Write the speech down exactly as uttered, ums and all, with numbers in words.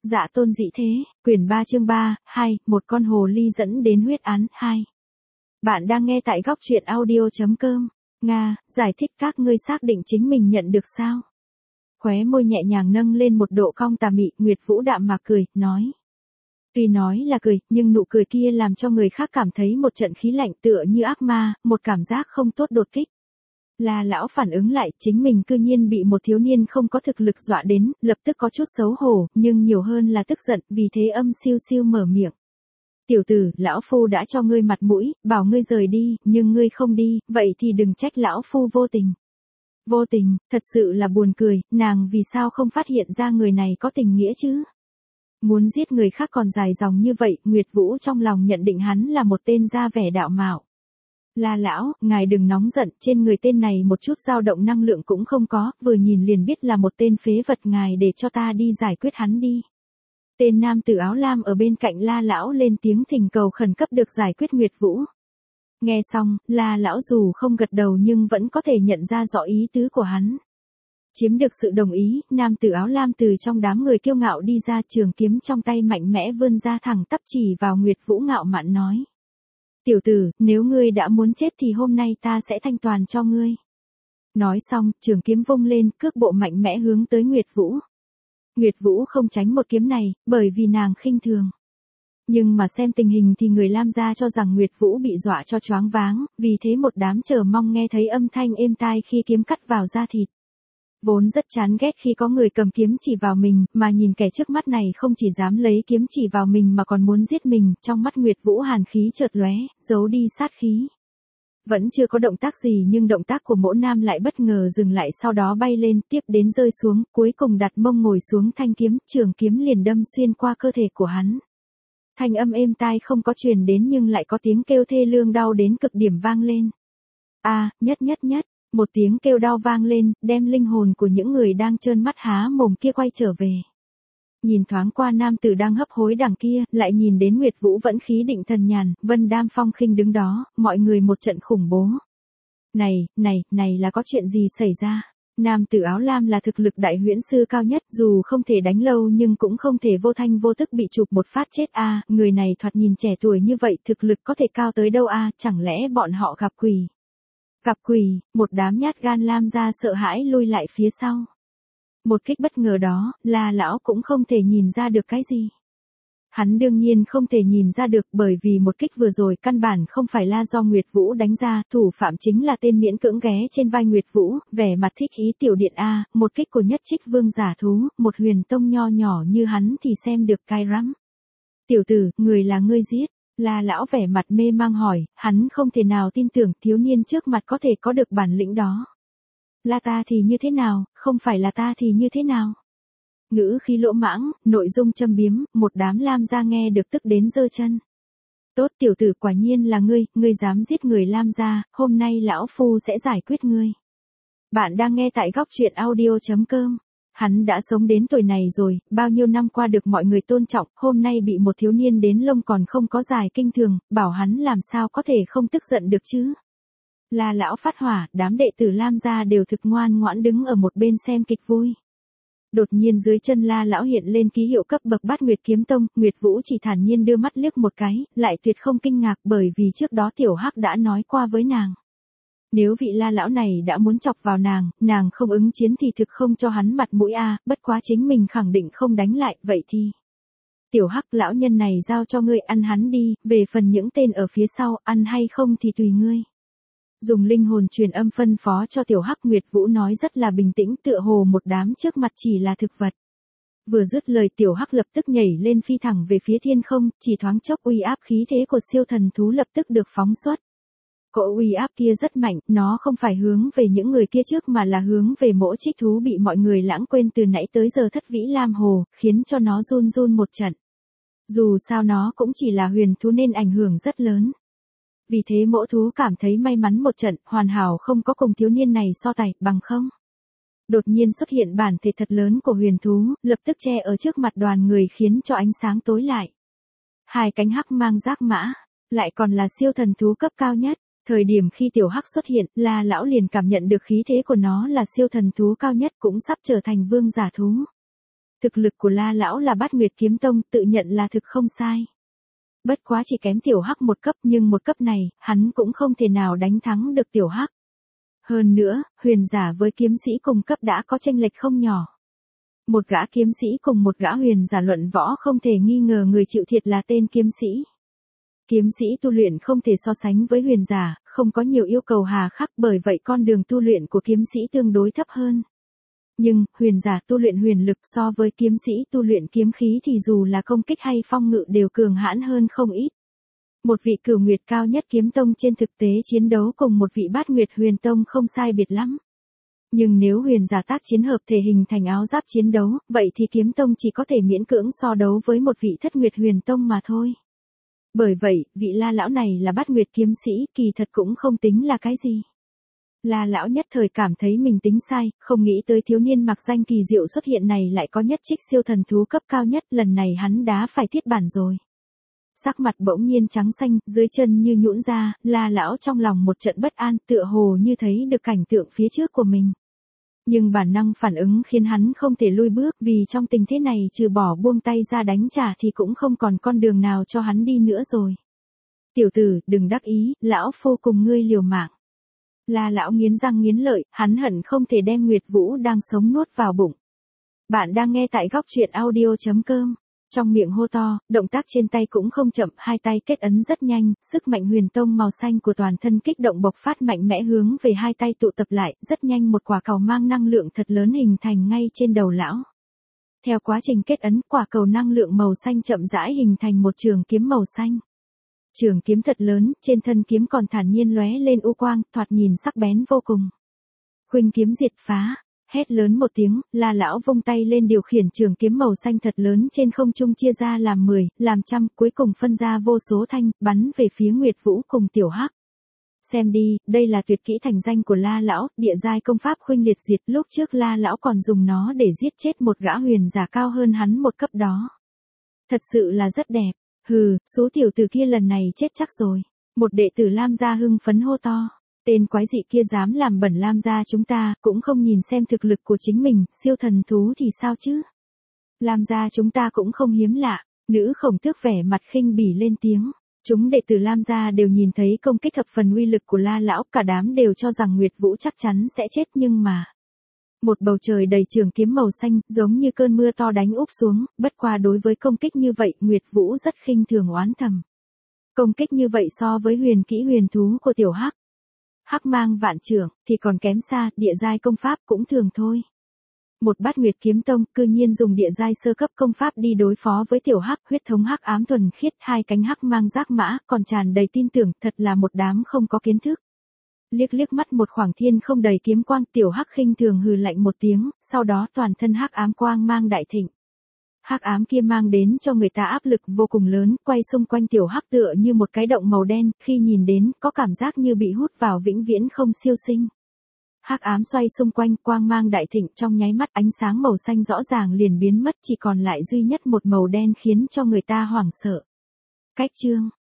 Dạ tôn dị thế, quyển ba chương ba, hai, một con hồ ly dẫn đến huyết án, hai. Bạn đang nghe tại góc truyện audio.com. Nga, giải thích các ngươi xác định chính mình nhận được sao? Khóe môi nhẹ nhàng nâng lên một độ cong tà mị, Nguyệt Vũ đạm mạc cười, nói. Tuy nói là cười, nhưng nụ cười kia làm cho người khác cảm thấy một trận khí lạnh tựa như ác ma, một cảm giác không tốt đột kích. La lão phản ứng lại, chính mình cư nhiên bị một thiếu niên không có thực lực dọa đến, lập tức có chút xấu hổ, nhưng nhiều hơn là tức giận, vì thế âm siêu siêu mở miệng. Tiểu tử, lão phu đã cho ngươi mặt mũi, bảo ngươi rời đi, nhưng ngươi không đi, vậy thì đừng trách lão phu vô tình. Vô tình, thật sự là buồn cười, nàng vì sao không phát hiện ra người này có tình nghĩa chứ? Muốn giết người khác còn dài dòng như vậy, Nguyệt Vũ trong lòng nhận định hắn là một tên da vẻ đạo mạo. La lão, ngài đừng nóng giận, trên người tên này một chút dao động năng lượng cũng không có, vừa nhìn liền biết là một tên phế vật, ngài để cho ta đi giải quyết hắn đi. Tên nam tử áo lam ở bên cạnh La lão lên tiếng thỉnh cầu khẩn cấp được giải quyết Nguyệt Vũ. Nghe xong, La lão dù không gật đầu nhưng vẫn có thể nhận ra rõ ý tứ của hắn. Chiếm được sự đồng ý, nam tử áo lam từ trong đám người kiêu ngạo đi ra, trường kiếm trong tay mạnh mẽ vươn ra thẳng tắp chỉ vào Nguyệt Vũ ngạo mạn nói. Tiểu tử, nếu ngươi đã muốn chết thì hôm nay ta sẽ thanh toàn cho ngươi. Nói xong, trường kiếm vung lên, cước bộ mạnh mẽ hướng tới Nguyệt Vũ. Nguyệt Vũ không tránh một kiếm này, bởi vì nàng khinh thường. Nhưng mà xem tình hình thì người Lam gia cho rằng Nguyệt Vũ bị dọa cho choáng váng, vì thế một đám chờ mong nghe thấy âm thanh êm tai khi kiếm cắt vào da thịt. Vốn rất chán ghét khi có người cầm kiếm chỉ vào mình, mà nhìn kẻ trước mắt này không chỉ dám lấy kiếm chỉ vào mình mà còn muốn giết mình, trong mắt Nguyệt Vũ hàn khí chợt lóe, giấu đi sát khí. Vẫn chưa có động tác gì nhưng động tác của Mỗ Nam lại bất ngờ dừng lại, sau đó bay lên, tiếp đến rơi xuống, cuối cùng đặt mông ngồi xuống thanh kiếm, trường kiếm liền đâm xuyên qua cơ thể của hắn. Thanh âm êm tai không có truyền đến nhưng lại có tiếng kêu thê lương đau đến cực điểm vang lên. A, nhất nhất nhất. Một tiếng kêu đau vang lên, đem linh hồn của những người đang trơn mắt há mồm kia quay trở về. Nhìn thoáng qua nam tử đang hấp hối đằng kia, lại nhìn đến Nguyệt Vũ vẫn khí định thần nhàn, Vân Đam phong khinh đứng đó, mọi người một trận khủng bố. Này, này, này là có chuyện gì xảy ra? Nam tử áo lam là thực lực đại huyễn sư cao nhất, dù không thể đánh lâu nhưng cũng không thể vô thanh vô tức bị chụp một phát chết a. À, người này thoạt nhìn trẻ tuổi như vậy, thực lực có thể cao tới đâu a? À, chẳng lẽ bọn họ gặp quỷ? Gặp quỷ, một đám nhát gan Lam gia sợ hãi lui lại phía sau. Một kích bất ngờ đó, La lão cũng không thể nhìn ra được cái gì. Hắn đương nhiên không thể nhìn ra được, bởi vì một kích vừa rồi căn bản không phải là do Nguyệt Vũ đánh ra, thủ phạm chính là tên miễn cưỡng ghé trên vai Nguyệt Vũ, vẻ mặt thích ý tiểu điện a, một kích của nhất trích vương giả thú, một huyền tông nho nhỏ như hắn thì xem được cay rắm. Tiểu tử, người là ngươi giết. La lão vẻ mặt mê mang hỏi, hắn không thể nào tin tưởng thiếu niên trước mặt có thể có được bản lĩnh đó. Là ta thì như thế nào, không phải là ta thì như thế nào? Ngữ khí lỗ mãng, nội dung châm biếm, một đám Lam gia nghe được tức đến giơ chân. Tốt tiểu tử, quả nhiên là ngươi, ngươi dám giết người Lam gia, hôm nay lão phu sẽ giải quyết ngươi. Bạn đang nghe tại góc truyện audio.com. Hắn đã sống đến tuổi này rồi, bao nhiêu năm qua được mọi người tôn trọng, hôm nay bị một thiếu niên đến lông còn không có dài kinh thường, bảo hắn làm sao có thể không tức giận được chứ. La lão phát hỏa, đám đệ tử Lam gia đều thực ngoan ngoãn đứng ở một bên xem kịch vui. Đột nhiên dưới chân La lão hiện lên ký hiệu cấp bậc Bát Nguyệt Kiếm Tông, Nguyệt Vũ chỉ thản nhiên đưa mắt liếc một cái, lại tuyệt không kinh ngạc bởi vì trước đó Tiểu Hắc đã nói qua với nàng. Nếu vị La lão này đã muốn chọc vào nàng, nàng không ứng chiến thì thực không cho hắn mặt mũi a, à, bất quá chính mình khẳng định không đánh lại, vậy thì. Tiểu Hắc lão nhân này giao cho ngươi ăn hắn đi, về phần những tên ở phía sau, ăn hay không thì tùy ngươi. Dùng linh hồn truyền âm phân phó cho Tiểu Hắc, Nguyệt Vũ nói rất là bình tĩnh, tựa hồ một đám trước mặt chỉ là thực vật. Vừa dứt lời Tiểu Hắc lập tức nhảy lên phi thẳng về phía thiên không, chỉ thoáng chốc uy áp khí thế của siêu thần thú lập tức được phóng xuất. Cỗ uy áp kia rất mạnh, nó không phải hướng về những người kia trước mà là hướng về Mỗ Trích thú bị mọi người lãng quên từ nãy tới giờ thất vĩ lam hồ, khiến cho nó run run một trận. Dù sao nó cũng chỉ là huyền thú nên ảnh hưởng rất lớn. Vì thế Mỗ thú cảm thấy may mắn một trận, hoàn hảo không có cùng thiếu niên này so tài, bằng không. Đột nhiên xuất hiện bản thể thật lớn của huyền thú, lập tức che ở trước mặt đoàn người khiến cho ánh sáng tối lại. Hai cánh hắc mang giác mã, lại còn là siêu thần thú cấp cao nhất. Thời điểm khi Tiểu Hắc xuất hiện, La lão liền cảm nhận được khí thế của nó là siêu thần thú cao nhất, cũng sắp trở thành vương giả thú. Thực lực của La lão là Bát Nguyệt Kiếm Tông, tự nhận là thực không sai. Bất quá chỉ kém Tiểu Hắc một cấp, nhưng một cấp này, hắn cũng không thể nào đánh thắng được Tiểu Hắc. Hơn nữa, huyền giả với kiếm sĩ cùng cấp đã có chênh lệch không nhỏ. Một gã kiếm sĩ cùng một gã huyền giả luận võ không thể nghi ngờ người chịu thiệt là tên kiếm sĩ. Kiếm sĩ tu luyện không thể so sánh với huyền giả, không có nhiều yêu cầu hà khắc, bởi vậy con đường tu luyện của kiếm sĩ tương đối thấp hơn. Nhưng, huyền giả tu luyện huyền lực so với kiếm sĩ tu luyện kiếm khí thì dù là công kích hay phong ngự đều cường hãn hơn không ít. Một vị cửu nguyệt cao nhất kiếm tông trên thực tế chiến đấu cùng một vị bát nguyệt huyền tông không sai biệt lắm. Nhưng nếu huyền giả tác chiến hợp thể hình thành áo giáp chiến đấu, vậy thì kiếm tông chỉ có thể miễn cưỡng so đấu với một vị thất nguyệt huyền tông mà thôi. Bởi vậy, vị La lão này là bát nguyệt kiếm sĩ, kỳ thật cũng không tính là cái gì. La lão nhất thời cảm thấy mình tính sai, không nghĩ tới thiếu niên mặc danh kỳ diệu xuất hiện này lại có nhất trích siêu thần thú cấp cao nhất, lần này hắn đã phải thiết bản rồi. Sắc mặt bỗng nhiên trắng xanh, dưới chân như nhũn ra, La lão trong lòng một trận bất an, tựa hồ như thấy được cảnh tượng phía trước của mình. Nhưng bản năng phản ứng khiến hắn không thể lui bước, vì trong tình thế này trừ bỏ buông tay ra đánh trả thì cũng không còn con đường nào cho hắn đi nữa rồi. Tiểu tử, đừng đắc ý, lão phu cùng ngươi liều mạng. La lão nghiến răng nghiến lợi, hắn hận không thể đem Nguyệt Vũ đang sống nuốt vào bụng. Bạn đang nghe tại góc truyện audio chấm com. Trong miệng hô to, động tác trên tay cũng không chậm, hai tay kết ấn rất nhanh, sức mạnh huyền tông màu xanh của toàn thân kích động bộc phát mạnh mẽ hướng về hai tay tụ tập lại, rất nhanh một quả cầu mang năng lượng thật lớn hình thành ngay trên đầu lão. Theo quá trình kết ấn, quả cầu năng lượng màu xanh chậm rãi hình thành một trường kiếm màu xanh. Trường kiếm thật lớn, trên thân kiếm còn thản nhiên lóe lên u quang, thoạt nhìn sắc bén vô cùng. Khuynh kiếm diệt phá. Hét lớn một tiếng, La lão vung tay lên điều khiển trường kiếm màu xanh thật lớn trên không trung chia ra làm mười, làm trăm, cuối cùng phân ra vô số thanh, bắn về phía Nguyệt Vũ cùng Tiểu Hắc. Xem đi, đây là tuyệt kỹ thành danh của La lão, địa giai công pháp khuynh liệt diệt, lúc trước La lão còn dùng nó để giết chết một gã huyền giả cao hơn hắn một cấp đó. Thật sự là rất đẹp. Hừ, số tiểu tử kia lần này chết chắc rồi. Một đệ tử Lam gia hưng phấn hô to. Tên quái dị kia dám làm bẩn Lam gia chúng ta, cũng không nhìn xem thực lực của chính mình, siêu thần thú thì sao chứ? Lam gia chúng ta cũng không hiếm lạ. Nữ Khổng Tước vẻ mặt khinh bỉ lên tiếng. Chúng đệ tử Lam gia đều nhìn thấy công kích thập phần uy lực của La lão, cả đám đều cho rằng Nguyệt Vũ chắc chắn sẽ chết, nhưng mà một bầu trời đầy trường kiếm màu xanh, giống như cơn mưa to đánh úp xuống, bất qua đối với công kích như vậy, Nguyệt Vũ rất khinh thường oán thầm. Công kích như vậy so với huyền kỹ huyền thú của Tiểu Hắc, Hắc mang vạn trưởng, thì còn kém xa, địa giai công pháp cũng thường thôi. Một bát nguyệt kiếm tông, cư nhiên dùng địa giai sơ cấp công pháp đi đối phó với Tiểu Hắc, huyết thống hắc ám thuần khiết, hai cánh hắc mang giác mã, còn tràn đầy tin tưởng, thật là một đám không có kiến thức. Liếc liếc mắt một khoảng thiên không đầy kiếm quang, Tiểu Hắc khinh thường hừ lạnh một tiếng, sau đó toàn thân hắc ám quang mang đại thịnh. Hắc ám kia mang đến cho người ta áp lực vô cùng lớn, quay xung quanh Tiểu Hắc tựa như một cái động màu đen, khi nhìn đến, có cảm giác như bị hút vào vĩnh viễn không siêu sinh. Hắc ám xoay xung quanh, quang mang đại thịnh, trong nháy mắt ánh sáng màu xanh rõ ràng liền biến mất, chỉ còn lại duy nhất một màu đen khiến cho người ta hoảng sợ. Cách chương